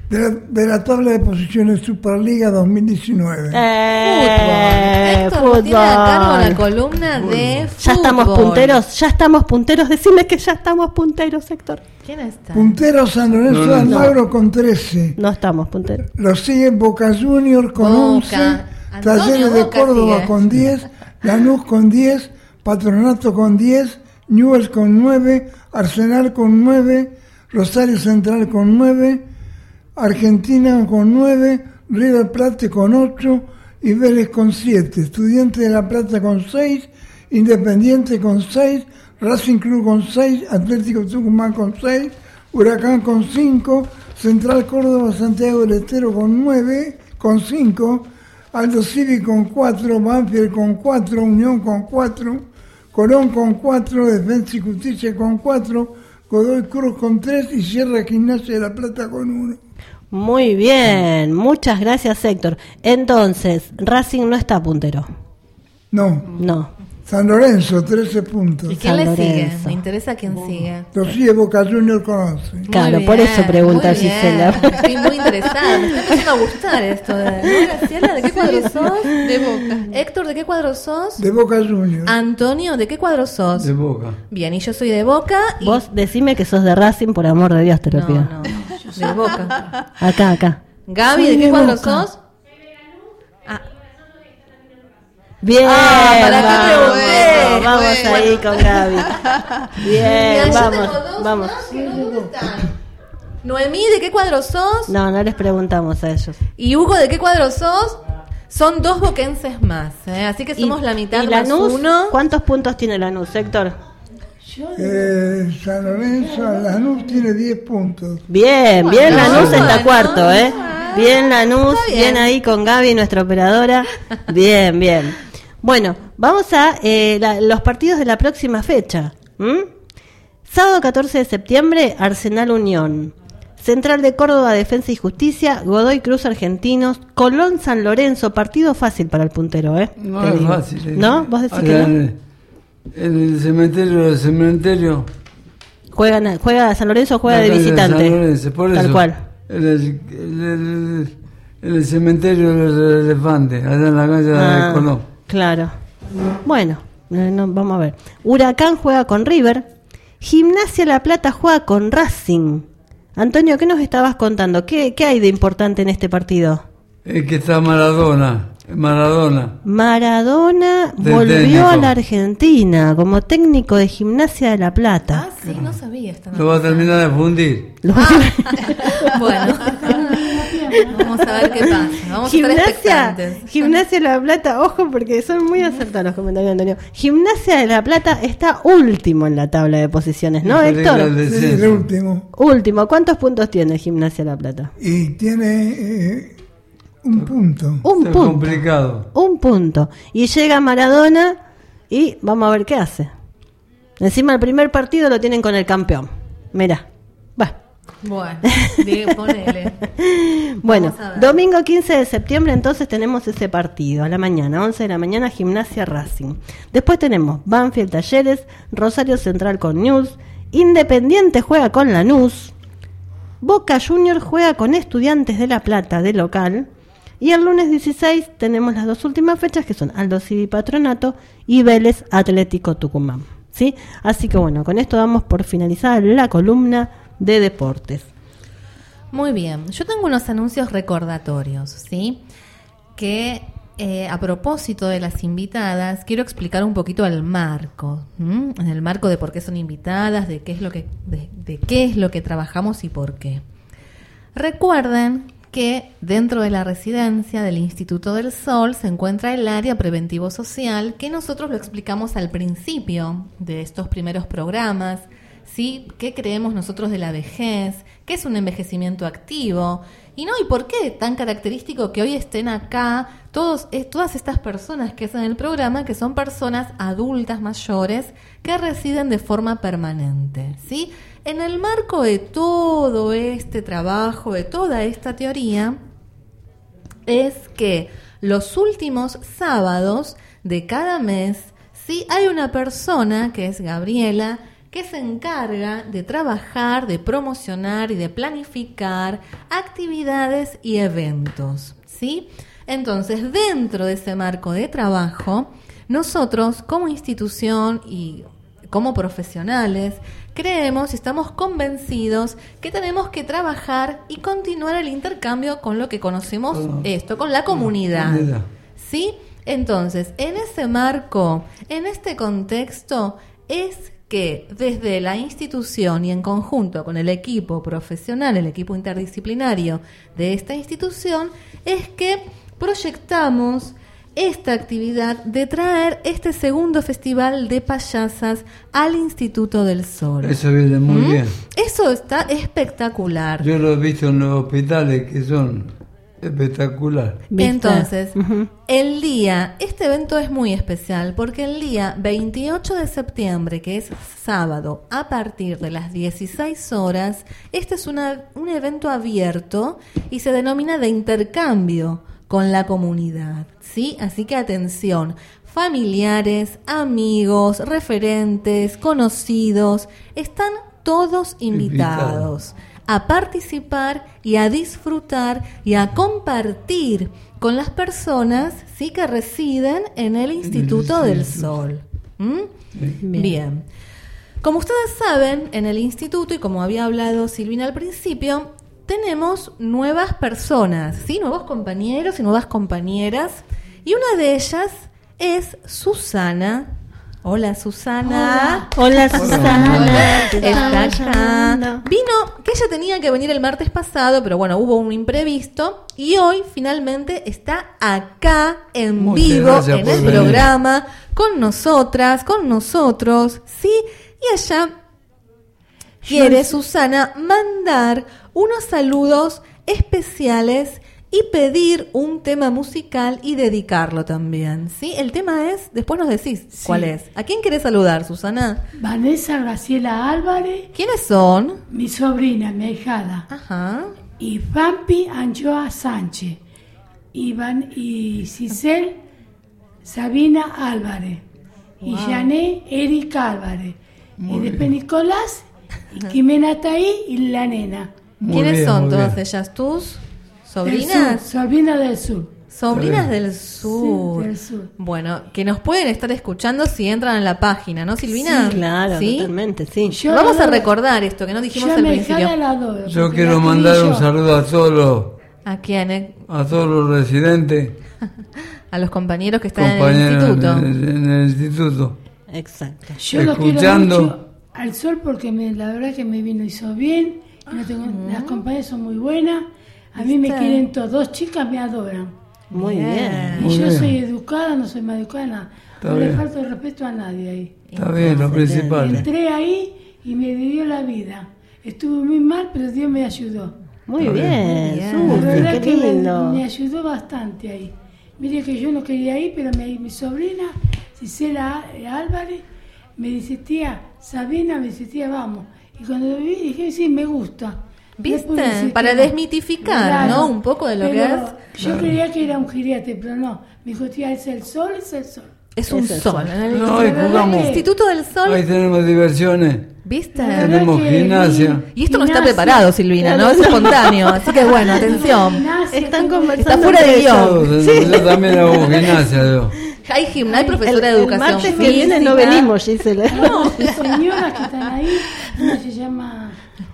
De la, de la tabla de posiciones Superliga dos mil diecinueve. Eh, Héctor fútbol. tiene a cargo la columna de fútbol. Ya estamos punteros, ya estamos punteros. Decime que ya estamos punteros, Héctor. ¿Quién está? Puntero San Lorenzo No, de no, Almagro no. con trece. No estamos punteros. Lo sigue Boca Junior con Boca. once. Antonio Talleres de Boca Córdoba sigue. con diez. Lanús con diez. Patronato con diez. Newell's con nueve. Arsenal con nueve. Rosario Central con nueve. Argentina con nueve, River Plate con ocho y Vélez con siete, Estudiantes de La Plata con seis, Independiente con seis, Racing Club con seis, Atlético Tucumán con seis, Huracán con cinco, Central Córdoba Santiago del Estero con nueve, con cinco, Aldo Civi con cuatro, Banfield con cuatro, Unión con cuatro, Colón con cuatro, Defensa y Justicia con cuatro, Godoy Cruz con tres y Sierra Gimnasia de La Plata con uno. Muy bien, muchas gracias, Héctor. Entonces, Racing no está puntero. No. No. San Lorenzo, trece puntos. ¿Y quién San le sigue? Lorenzo. Me interesa quién sigue. Lo sigue Boca Junior con once. Claro, Muy por bien, eso pregunta muy bien. Gisela. Estoy muy interesada, me está empezando a gustar esto. De... ¿No, Graciela? ¿De qué cuadro sos? De Boca. Héctor, ¿de qué cuadro sos? De Boca Junior. Antonio, ¿de qué cuadro sos? De Boca. Bien, y yo soy de Boca y... Vos decime que sos de Racing, por amor de Dios te lo No, pido. no, yo soy de Boca. Acá, acá. Gaby, Soy ¿de qué de cuadro Boca. sos? Ah, Bien, Ah, ¿para qué vamos, pregunté? vamos Bueno. ahí con Gaby. Bien, Mira, yo vamos, tengo dos vamos. más que no, ¿dónde están? Noemí, ¿de qué cuadro sos? No, no les preguntamos a ellos. Y Hugo, ¿de qué cuadro sos? Son dos boquenses más, ¿eh? Así que somos ¿Y- la mitad y más Lanús? uno. ¿Cuántos puntos tiene Lanús, Héctor? Eh, San Lorenzo, Lanús tiene diez puntos. Bien, bien Bueno, Lanús está bueno. cuarto, ¿eh? Bien Lanús, Está bien. bien ahí con Gaby, nuestra operadora. Bien, bien. Bueno, vamos a eh, la- los partidos de la próxima fecha. ¿m? Sábado catorce de septiembre, Arsenal Unión. Central de Córdoba, Defensa y Justicia, Godoy Cruz Argentinos, Colón San Lorenzo, partido fácil para el puntero, ¿eh? No Te es digo. fácil. eh. ¿No? ¿Vos decís Allá que no? En el, en el cementerio, el cementerio. Juegan, juega San Lorenzo, juega la de calle visitante. San Lorenzo, por Tal eso, cual. En el, en el- en el cementerio del elefante, allá en la calle Ah, de Colón. claro. Bueno, eh, no, vamos a ver. Huracán juega con River. Gimnasia La Plata juega con Racing. Antonio, ¿qué nos estabas contando? ¿Qué, qué hay de importante en este partido? Es que está Maradona, Maradona. Maradona De volvió técnico. a la Argentina como técnico de Gimnasia de La Plata. Ah, sí, no sabía esta Lo va a terminar de fundir. Bueno, vamos a ver qué pasa. Vamos a estar Gimnasia, expectantes. Gimnasia de La Plata, ojo porque son muy acertados los comentarios de Antonio. Gimnasia de La Plata está último en la tabla de posiciones, ¿no, Y peligro Héctor? el Sí, descenso. el último. Último, ¿cuántos puntos tiene Gimnasia de La Plata? Y tiene eh, un punto. Un Está punto. complicado. Un punto. Y llega Maradona y vamos a ver qué hace. Encima el primer partido lo tienen con el campeón. Mirá. Va. Bueno, bien, ponele. Bueno, Vamos a ver. domingo quince de septiembre entonces tenemos ese partido. A la mañana, once de la mañana, Gimnasia Racing. Después tenemos Banfield Talleres, Rosario Central con News, Independiente juega con Lanús, Boca Junior juega con Estudiantes de La Plata de local. Y el lunes dieciséis tenemos las dos últimas fechas que son Aldo Civi Patronato y Vélez Atlético Tucumán. ¿Sí? Así que bueno, con esto damos por finalizada la columna de deportes. Muy bien, yo tengo unos anuncios recordatorios, ¿sí? Que eh, a propósito de las invitadas, quiero explicar un poquito el marco, ¿m? En el marco de por qué son invitadas, de qué es lo que, de, de qué es lo que trabajamos y por qué. Recuerden que dentro de la residencia del Instituto del Sol se encuentra el área preventivo-social, que nosotros lo explicamos al principio de estos primeros programas, ¿sí? ¿Qué creemos nosotros de la vejez? ¿Qué es un envejecimiento activo? Y no, ¿y por qué tan característico que hoy estén acá todos, eh, todas estas personas que hacen el programa, que son personas adultas mayores que residen de forma permanente, ¿sí? En el marco de todo este trabajo, de toda esta teoría, es que los últimos sábados de cada mes, sí hay una persona, que es Gabriela, que se encarga de trabajar, de promocionar y de planificar actividades y eventos, ¿sí? Entonces, dentro de ese marco de trabajo, nosotros como institución y como profesionales creemos y estamos convencidos que tenemos que trabajar y continuar el intercambio con lo que conocemos oh. esto, con la comunidad, ¿sí? Entonces, en ese marco, en este contexto, es que desde la institución y en conjunto con el equipo profesional, el equipo interdisciplinario de esta institución, es que proyectamos esta actividad de traer este segundo festival de payasas al Instituto del Sol. Eso viene muy ¿Mm? bien. Eso está espectacular. Yo lo he visto en los hospitales que son espectacular. Entonces, uh-huh. el día, este evento es muy especial porque el día veintiocho de septiembre, que es sábado, a partir de las dieciséis horas, este es una, un evento abierto y se denomina de intercambio con la comunidad, ¿sí? Así que atención, familiares, amigos, referentes, conocidos, están todos invitados a participar y a disfrutar y a compartir con las personas, ¿sí?, que residen en el Instituto del Sol. ¿Mm? Bien. Bien. Como ustedes saben, en el instituto, y como había hablado Silvina al principio, tenemos nuevas personas, ¿sí?, nuevos compañeros y nuevas compañeras, y una de ellas es Susana. Hola, Susana. Hola, Hola Susana. Hola. Está acá. Vino, que ella tenía que venir el martes pasado, pero bueno, hubo un imprevisto, y hoy finalmente está acá en Muchas vivo en el venir. programa con nosotras, con nosotros, ¿sí? Y ella quiere, Susana, mandar unos saludos especiales y pedir un tema musical y dedicarlo también, ¿sí? El tema es, después nos decís sí. cuál es. ¿A quién querés saludar, Susana? Vanessa Graciela Álvarez. ¿Quiénes son? Mi sobrina, mi ahijada. Ajá. Y Vampi Anchoa Sánchez. Y, Van, y Cisel Sabina Álvarez. Wow. Y Jané Erika Álvarez. Muy y después bien. Nicolás, y Jimena Taí y la nena. Muy ¿Quiénes bien, son todas bien. ellas? ¿Tus sobrinas? Sur, sobrinas del sur. Sobrinas del sur. Sí, del sur. Bueno, que nos pueden estar escuchando si entran en la página, ¿no, Silvina? Sí, claro, ¿Sí? totalmente, sí. Yo Vamos a recordar esto que no dijimos al principio. Adoro, yo quiero mandar un saludo a todos los... ¿A quién? Eh? A todos los residentes. A los compañeros que están compañeros en el instituto. En el, en el instituto. Exacto. Yo lo quiero mucho al sol porque me, la verdad que me vino hizo bien. No tengo, uh-huh. Las compañeras son muy buenas. A mí me quieren todos. Dos chicas me adoran. Muy bien. Y muy yo bien. soy educada, no soy más educada, nada. Está no bien. Le falta el respeto a nadie ahí. Está bien, lo principal. Entré ahí y me dio la vida. Estuve muy mal, pero Dios me ayudó. Muy bien, bien. Sur, La verdad qué que lindo. Me, me ayudó bastante ahí. Mire que yo no quería ir, pero mi, mi sobrina, Cisela Álvarez, me dice, tía, Sabina, me dice, tía, vamos. Y cuando vi, dije, sí, me gusta. ¿Viste? Decir, para que, desmitificar, claro, ¿no? Un poco de lo que es. Yo claro. creía que era un giriate, pero no. Me dijo, tía, es el sol, es el sol. Es un es sol. sol. En el, no, el Instituto del Sol. Ahí tenemos diversiones. ¿Viste? Tenemos gimnasia. Y esto no está preparado, Silvina, ¿no? Es espontáneo. Así que bueno, atención. Están conversando. Está fuera de guión. Sí. Yo también hago gimnasia, yo. Hay gimnasia, hay profesora el, de educación. El martes que viene no venimos, Gisela. No, las señoras que están ahí, ¿cómo se llama?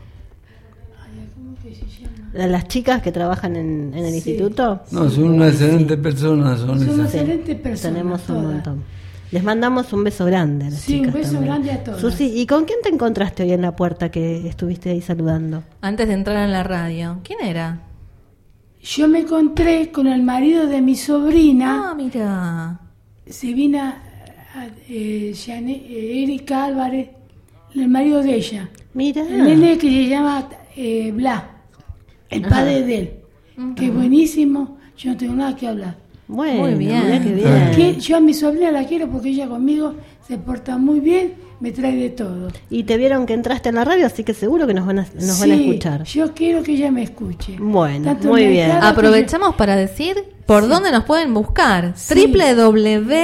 Las chicas que trabajan en, en el sí. instituto. No, son una excelente sí. persona. Son, son esas. excelentes personas. Tenemos todas. un montón. Les mandamos un beso grande a las sí, chicas. Sí, un beso también. grande a todas. Susi, ¿y con quién te encontraste hoy en la puerta que estuviste ahí saludando? Antes de entrar en la radio. ¿Quién era? Yo me encontré con el marido de mi sobrina. Ah, mira. Se vino eh, eh, Erika Álvarez, el marido de ella. Mira. El nene que se llama eh, Blas, el Ajá. padre de él. Uh-huh. Que es buenísimo, yo no tengo nada que hablar. Bueno, muy bien. Mira qué bien. Que yo a mi sobrina la quiero porque ella conmigo se porta muy bien, me trae de todo. Y te vieron que entraste en la radio, así que seguro que nos van a, nos sí, van a escuchar. Yo quiero que ella me escuche. Bueno, Tanto muy bien. Aprovechamos yo... para decir por sí. dónde nos pueden buscar. Sí. doble u doble u doble u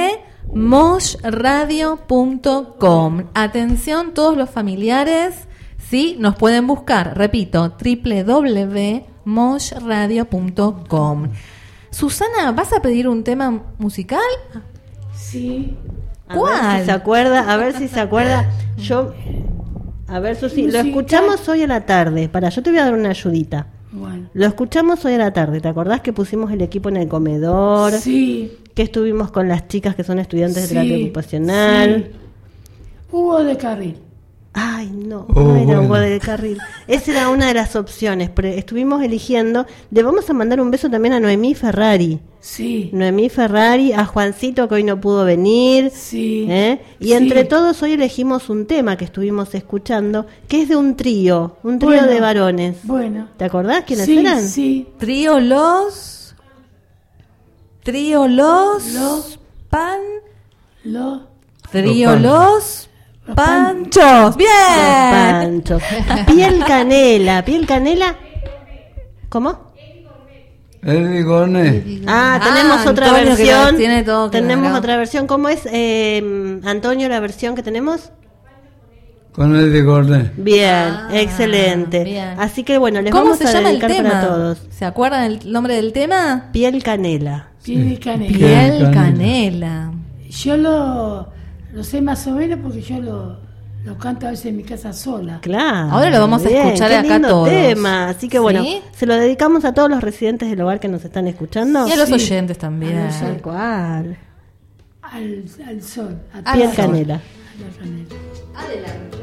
mosh radio punto com. Atención todos los familiares, ¿sí? Nos pueden buscar, repito, doble u doble u doble u punto mosh radio punto com. Susana, ¿vas a pedir un tema musical? Sí. ¿Cuál? A ver si se acuerda, a ver si se acuerda. Yo, a ver, Susi, lo escuchamos hoy a la tarde. Para, yo te voy a dar una ayudita. Bueno. Lo escuchamos hoy a la tarde. ¿Te acordás que pusimos el equipo en el comedor? Sí. Que estuvimos con las chicas que son estudiantes Sí, de terapia ocupacional. sí. Hugo de Carril. Ay, no, Oh, no era bueno. Hugo de Carril. Esa era una de las opciones. Pero estuvimos eligiendo. Le vamos a mandar un beso también a Noemí Ferrari. Sí. Noemí Ferrari, a Juancito que hoy no pudo venir. Sí. ¿eh? Y Sí. entre todos hoy elegimos un tema que estuvimos escuchando, que es de un trío, un trío Bueno, de varones. Bueno. ¿Te acordás quiénes Sí, eran? sí. Trío Los... Trío Los... Los- Pan... Los Trío Los Los... Los pan- Panchos. Bien. Pancho. Piel canela, piel canela. ¿Cómo? Eddie Cornet. Ah, Ah, tenemos otra Antonio, que versión. la tiene todo claro. Tenemos otra versión. ¿Cómo es, eh, Antonio, la versión que tenemos? Con Eddie Cornet. Bien, Ah, excelente. bien. Así que bueno, les ¿Cómo vamos se a llama el dedicar tema? para todos. ¿Se acuerdan el nombre del tema? Piel canela. Piel de canela. Piel canela. canela. Yo lo, lo sé más o menos porque yo lo, lo canto a veces en mi casa sola. Claro. Ahora lo vamos a bien, escuchar qué acá lindo todos. tema. Así que bueno, ¿Sí? se lo dedicamos a todos los residentes del hogar que nos están escuchando. Y a los Sí. oyentes también. A los Tal cual. Al, al sol. A Al Piel sol. canela. a la canela. Adelante.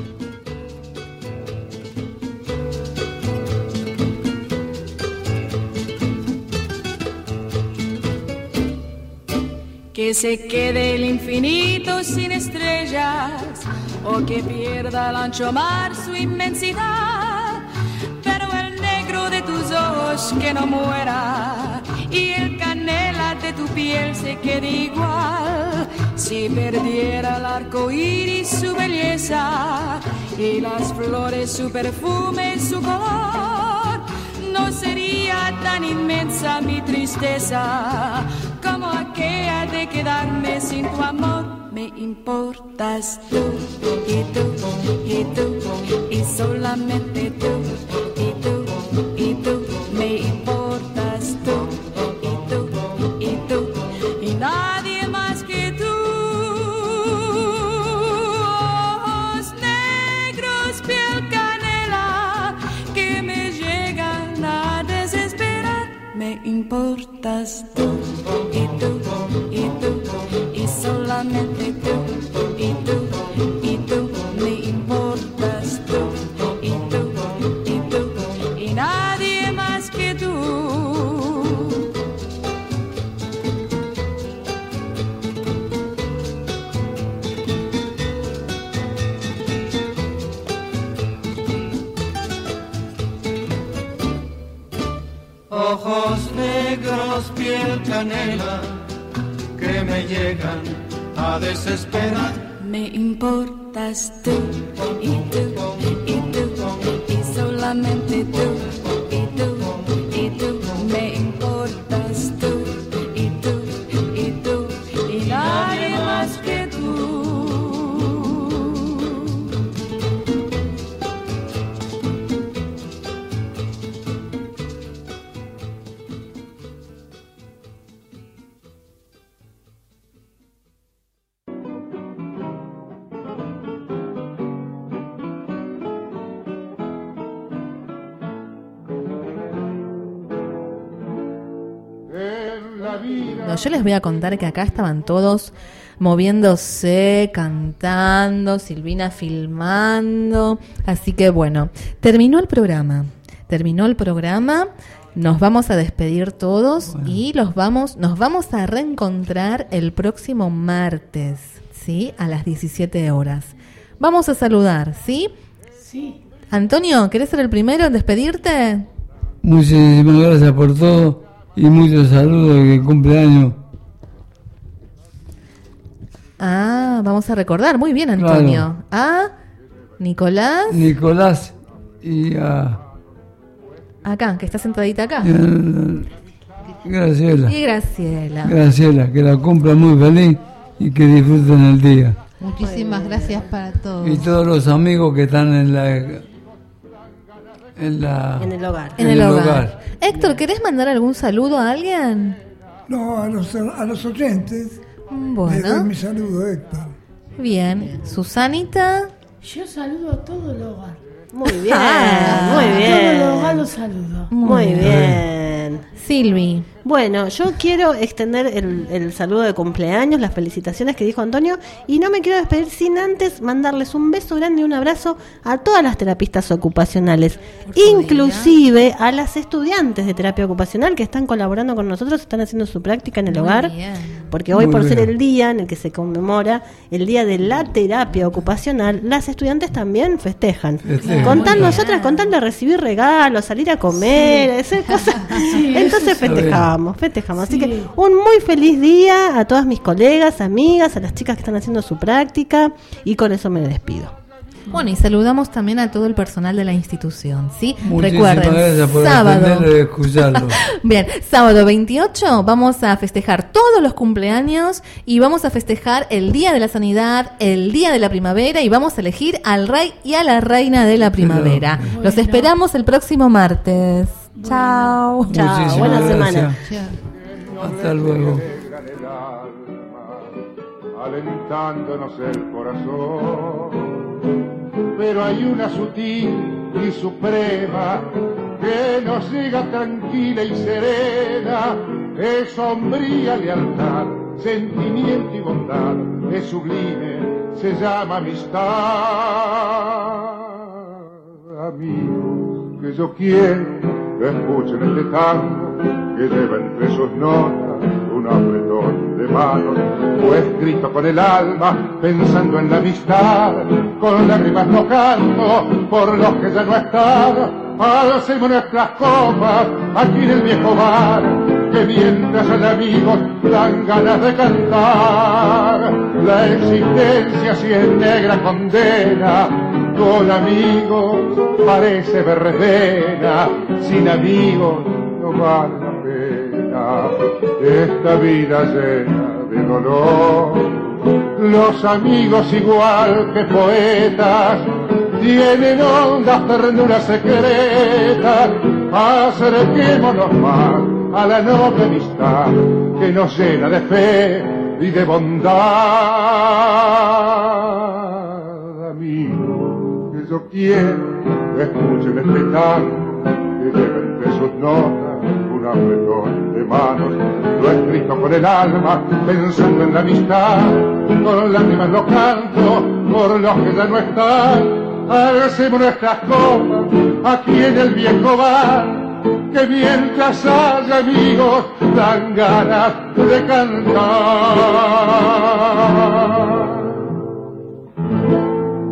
Que se quede el infinito sin estrellas o que pierda el ancho mar su inmensidad, pero el negro de tus ojos que no muera y el canela de tu piel se quede igual. Si perdiera el arco iris su belleza y las flores su perfume, su color, no sería tan inmensa mi tristeza como aquella de quedarme sin tu amor. Me importas tú y tú y tú y solamente tú y tú y tú. Me importas tú y tú y tú y nadie más que tú. Ojos negros, piel canela que me llegan a desesperar. Me importas tú y tú y tú y solamente tú y tú y tú. Me importas tú y tú y tú y nadie más que tú. Ojos negros, piel canela, que me llegan a desesperar. Me importas tú y tú y tú y solamente tú y tú y tú. Me importas tú y tú y tú y nadie más que tú. En la vida. No, yo les voy a contar que acá estaban todos moviéndose, cantando, Silvina filmando. Así que bueno, terminó el programa. Terminó el programa. Nos vamos a despedir todos Bueno. y los vamos, nos vamos a reencontrar el próximo martes, ¿sí? A las diecisiete horas. Vamos a saludar, ¿sí? Sí. Antonio, ¿querés ser el primero en despedirte? Muchísimas gracias por todo y muchos saludos y que cumpleaños. Ah, vamos a recordar. Muy bien, Antonio. A Nicolás. Nicolás y a, Acá, que está sentadita acá. y a Graciela. Y Graciela. Graciela, que la cumpla muy feliz y que disfruten el día. Muchísimas gracias para todos. Y todos los amigos que están en la en la En el hogar. En el hogar. Héctor, ¿querés mandar algún saludo a alguien? No, a los, a los oyentes. Bueno. Les doy mi saludo, Héctor. Bien. Susanita. Yo saludo a todo el hogar. Muy bien, Ah, muy a bien. todo el hogar los saludo. Muy bien. Silvi. Bueno, yo quiero extender el, el saludo de cumpleaños, las felicitaciones que dijo Antonio, y no me quiero despedir sin antes mandarles un beso grande y un abrazo a todas las terapistas ocupacionales, inclusive a las estudiantes de terapia ocupacional que están colaborando con nosotros, están haciendo su práctica en el Muy hogar, bien. porque hoy Muy por ser bien. el día en el que se conmemora el día de la terapia ocupacional, las estudiantes también festejan. Festejan. Con tal Muy nosotras, con tal de recibir regalos, salir a comer, hacer cosas, Sí, entonces eso sí. festejamos, festejamos. Así Sí. que un muy feliz día a todas mis colegas, amigas, a las chicas que están haciendo su práctica, y con eso me despido. Bueno, y saludamos también a todo el personal de la institución, ¿sí? Muchísimas Recuerden, gracias por sábado. atenderlo y escucharlo. Bien, sábado veintiocho vamos a festejar todos los cumpleaños y vamos a festejar el Día de la Sanidad, el Día de la Primavera, y vamos a elegir al rey y a la reina de la primavera. Bueno. Los esperamos el próximo martes. Chao. Chao, Muchísimas buena gracias. semana. Hasta luego. Alentándonos el corazón, pero hay una sutil y suprema que nos llega tranquila y serena, es sombría lealtad, sentimiento y bondad, es sublime, se llama amistad. Amigos que yo quiero que escuchen este tango que lleva entre sus notas un apretón de manos, fue escrito con el alma, pensando en la amistad, con lágrimas no canto por los que ya no están. Alcemos nuestras copas aquí en el viejo bar, que mientras hay amigos dan ganas de cantar. La existencia si es negra condena, con amigos parece verbena, sin amigos no vale la pena. Esta vida llena de dolor, los amigos igual que poetas tienen hondas ternuras secretas. Acerquémonos más a la noble amistad que nos llena de fe y de bondad. Amigos que yo quiero que escuchen este tango que lleva entre sus notas un apretón de manos, lo escrito con el alma, pensando en la amistad, con lágrimas lo canto por los que ya no están. Hacemos nuestras copas aquí en el viejo bar, que mientras haya amigos dan ganas de cantar.